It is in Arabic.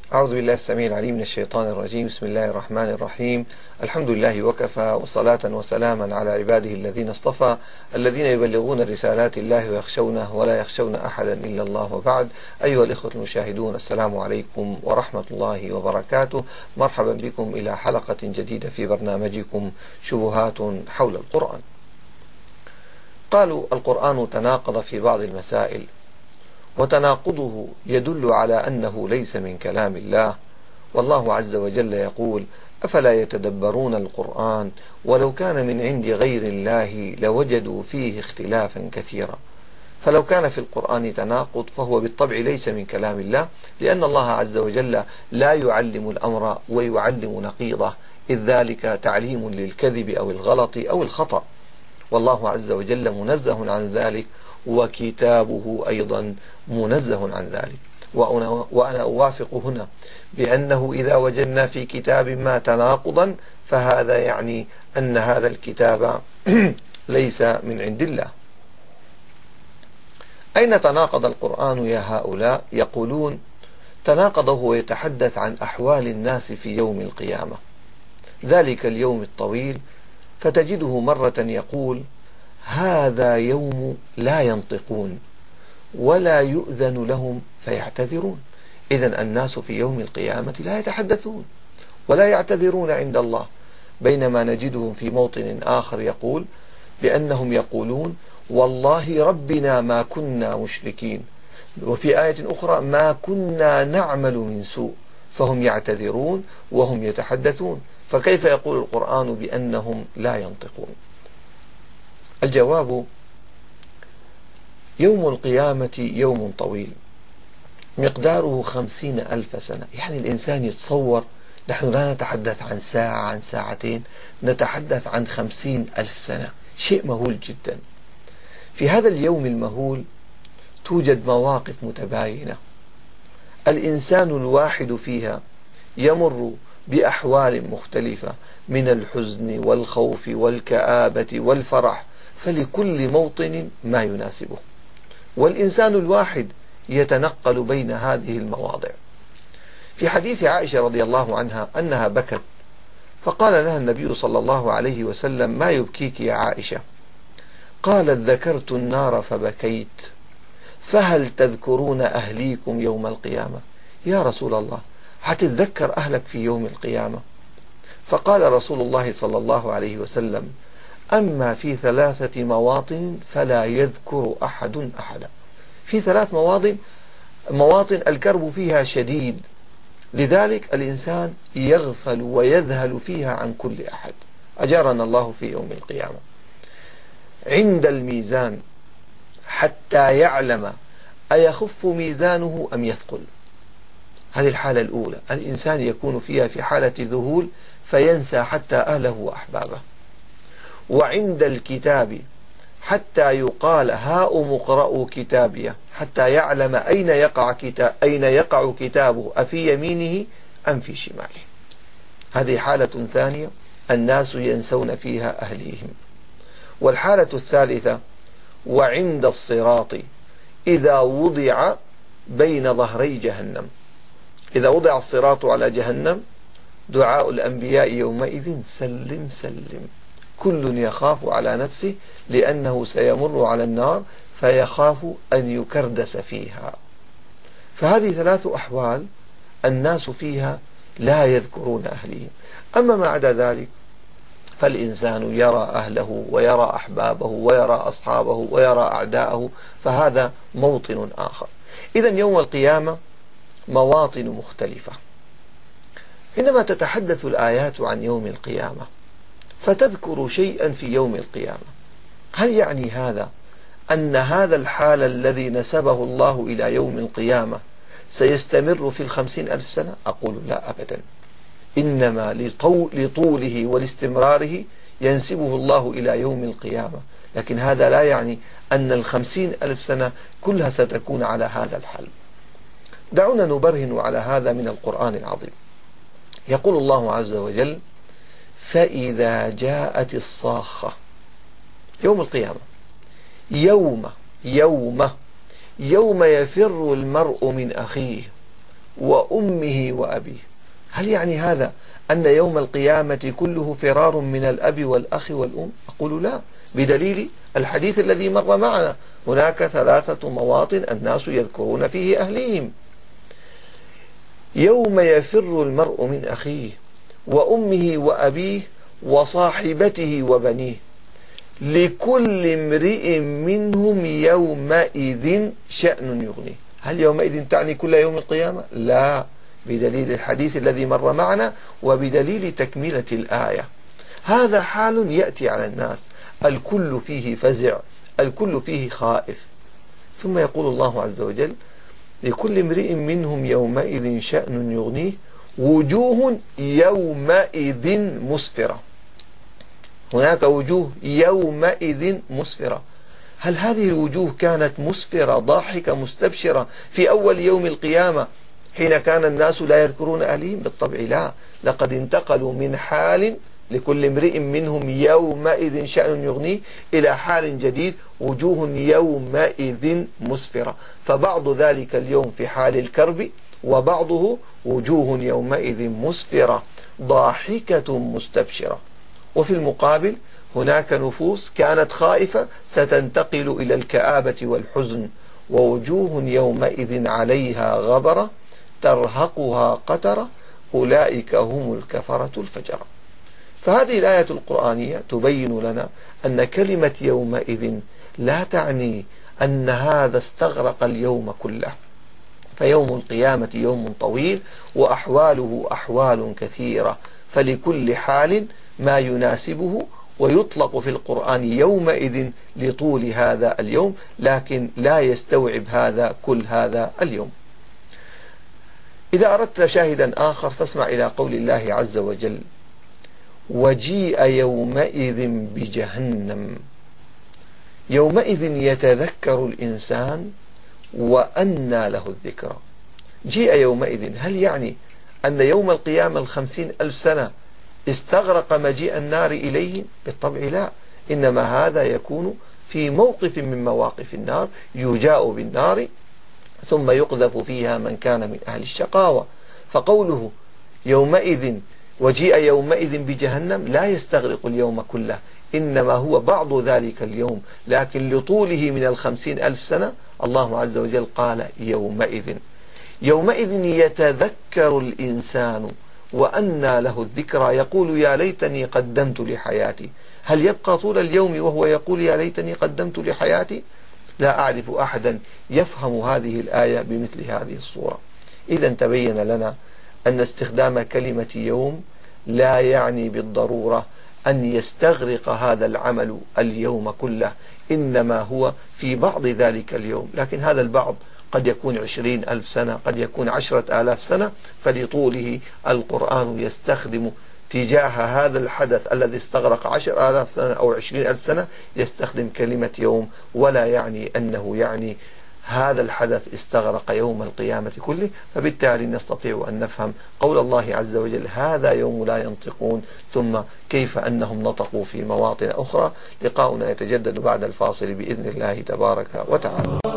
أعوذ بالله السميع العليم من الشيطان الرجيم. بسم الله الرحمن الرحيم. الحمد لله وكفى، وصلاة وسلاما على عباده الذين اصطفى، الذين يبلغون رسالات الله ويخشونه ولا يخشون أحدا إلا الله. وبعد، أيها الإخوة المشاهدون، السلام عليكم ورحمة الله وبركاته. مرحبا بكم إلى حلقة جديدة في برنامجكم شبهات حول القرآن. قالوا القرآن تناقض في بعض المسائل، وتناقضه يدل على أنه ليس من كلام الله، والله عز وجل يقول: أفلا يتدبرون القرآن ولو كان من عند غير الله لوجدوا فيه اختلافا كثيرا. فلو كان في القرآن تناقض فهو بالطبع ليس من كلام الله، لأن الله عز وجل لا يعلم الأمر ويعلم نقيضه، إذ ذلك تعليم للكذب أو الغلط أو الخطأ، والله عز وجل منزه عن ذلك، وكتابه أيضا منزه عن ذلك. وأنا أوافق هنا بأنه إذا وجدنا في كتاب ما تناقضا فهذا يعني أن هذا الكتاب ليس من عند الله. أين تناقض القرآن يا هؤلاء؟ يقولون تناقض وهو يتحدث عن أحوال الناس في يوم القيامة، ذلك اليوم الطويل، فتجده مرة يقول: هذا يوم لا ينطقون ولا يؤذن لهم فيعتذرون. إذن الناس في يوم القيامة لا يتحدثون ولا يعتذرون عند الله، بينما نجدهم في موطن آخر يقول بأنهم يقولون: والله ربنا ما كنا مشركين، وفي آية أخرى: ما كنا نعمل من سوء، فهم يعتذرون وهم يتحدثون. فكيف يقول القرآن بأنهم لا ينطقون؟ الجواب: يوم القيامة يوم طويل مقداره 50,000 سنة. يعني الإنسان يتصور، نحن لا نتحدث عن ساعة عن ساعتين، نتحدث عن 50,000 سنة، شيء مهول جدا. في هذا اليوم المهول توجد مواقف متباينة، الإنسان الواحد فيها يمر بأحوال مختلفة من الحزن والخوف والكآبة والفرح، فلكل موطن ما يناسبه، والإنسان الواحد يتنقل بين هذه المواضع. في حديث عائشة رضي الله عنها أنها بكت، فقال لها النبي صلى الله عليه وسلم: ما يبكيك يا عائشة؟ قالت: ذكرت النار فبكيت، فهل تذكرون أهليكم يوم القيامة؟ يا رسول الله، هتتذكر أهلك في يوم القيامة؟ فقال رسول الله صلى الله عليه وسلم: أما في 3 مواطن فلا يذكر أحد أحدا. في 3 مواطن الكرب فيها شديد، لذلك الإنسان يغفل ويذهل فيها عن كل أحد. أجارنا الله في يوم القيامة. عند الميزان حتى يعلم أيخف ميزانه أم يثقل. هذه الحالة الأولى، الإنسان يكون فيها في حالة ذهول فينسى حتى أهله وأحبابه. وعند الكتاب حتى يقال: هاؤم اقرءوا كتابيه، حتى يعلم أين يقع كتابه، أفي يمينه أم في شماله. هذه حالة ثانية الناس ينسون فيها أهليهم. والحالة الثالثة: وعند الصراط إذا وضع بين ظهري جهنم. إذا وضع الصراط على جهنم دعاء الأنبياء يومئذ: سلم سلم. كل يخاف على نفسه لأنه سيمر على النار فيخاف أن يكردس فيها. فهذه 3 أحوال الناس فيها لا يذكرون أهلهم. أما ما عدا ذلك فالإنسان يرى أهله ويرى أحبابه ويرى أصحابه ويرى أعداءه، فهذا موطن آخر. إذن يوم القيامة مواطن مختلفة. عندما تتحدث الآيات عن يوم القيامة فتذكر شيئا في يوم القيامة، هل يعني هذا أن هذا الحال الذي نسبه الله إلى يوم القيامة سيستمر في 50,000 سنة؟ أقول لا أبدا، إنما لطوله ولاستمراره ينسبه الله إلى يوم القيامة، لكن هذا لا يعني أن 50,000 سنة كلها ستكون على هذا الحال. دعونا نبرهن على هذا من القرآن العظيم. يقول الله عز وجل: فإذا جاءت الصاخة. يوم القيامة، يوم يفر المرء من أخيه وأمه وأبيه. هل يعني هذا أن يوم القيامة كله فرار من الأب والأخ والأم؟ أقول لا، بدليل الحديث الذي مر معنا. هناك 3 مواطن الناس يذكرون فيه أهليهم: يوم يفر المرء من أخيه وأمه وأبيه وصاحبته وبنيه لكل امرئ منهم يومئذ شأن يغنيه. هل يومئذ تعني كل يوم القيامة؟ لا، بدليل الحديث الذي مر معنا وبدليل تكملة الآية. هذا حال يأتي على الناس، الكل فيه فزع، الكل فيه خائف. ثم يقول الله عز وجل: لكل امرئ منهم يومئذ شأن يغنيه وجوه يومئذ مسفرة. هناك وجوه يومئذ مسفرة. هل هذه الوجوه كانت مسفرة ضاحكة مستبشرة في أول يوم القيامة حين كان الناس لا يذكرون أهليهم؟ بالطبع لا، لقد انتقلوا من حال لكل امرئ منهم يومئذ شأن يغنيه إلى حال جديد، وجوه يومئذ مسفرة. فبعض ذلك اليوم في حال الكرب، وبعضه وجوه يومئذ مسفرة ضاحكة مستبشرة. وفي المقابل هناك نفوس كانت خائفة ستنتقل إلى الكآبة والحزن، ووجوه يومئذ عليها غبرة ترهقها قترة أولئك هم الكفرة الفجرة. فهذه الآية القرآنية تبين لنا أن كلمة يومئذ لا تعني أن هذا استغرق اليوم كله، فيوم القيامة يوم طويل وأحواله أحوال كثيرة، فلكل حال ما يناسبه، ويطلق في القرآن يومئذ لطول هذا اليوم، لكن لا يستوعب هذا كل هذا اليوم. إذا أردت شاهدا آخر فاسمع إلى قول الله عز وجل: وجيء يومئذ بجهنم يومئذ يتذكر الإنسان وأنى له الذكرى. جيء يومئذ، هل يعني أن يوم القيامة 50,000 سنة استغرق مجيء النار إليه؟ بالطبع لا، إنما هذا يكون في موقف من مواقف النار، يجاء بالنار ثم يقذف فيها من كان من أهل الشقاوة. فقوله يومئذ وجيء يومئذ بجهنم لا يستغرق اليوم كله، إنما هو بعض ذلك اليوم، لكن لطوله من 50,000 سنة الله عز وجل قال يومئذ. يومئذ يتذكر الإنسان وأنى له الذكرى يقول يا ليتني قدمت لحياتي. هل يبقى طول اليوم وهو يقول يا ليتني قدمت لحياتي؟ لا أعرف أحدا يفهم هذه الآية بمثل هذه الصورة. إذا تبين لنا أن استخدام كلمة يوم لا يعني بالضرورة أن يستغرق هذا العمل اليوم كله، إنما هو في بعض ذلك اليوم، لكن هذا البعض قد يكون 20,000 سنة، قد يكون 10,000 سنة، فلطوله القرآن يستخدم تجاه هذا الحدث الذي استغرق 10,000 سنة أو 20,000 سنة يستخدم كلمة يوم، ولا يعني أنه يعني هذا الحدث استغرق يوم القيامة كله. فبالتالي نستطيع أن نفهم قول الله عز وجل هذا يوم لا ينطقون، ثم كيف أنهم نطقوا في مواطن أخرى. لقاؤنا يتجدد بعد الفاصل بإذن الله تبارك وتعالى.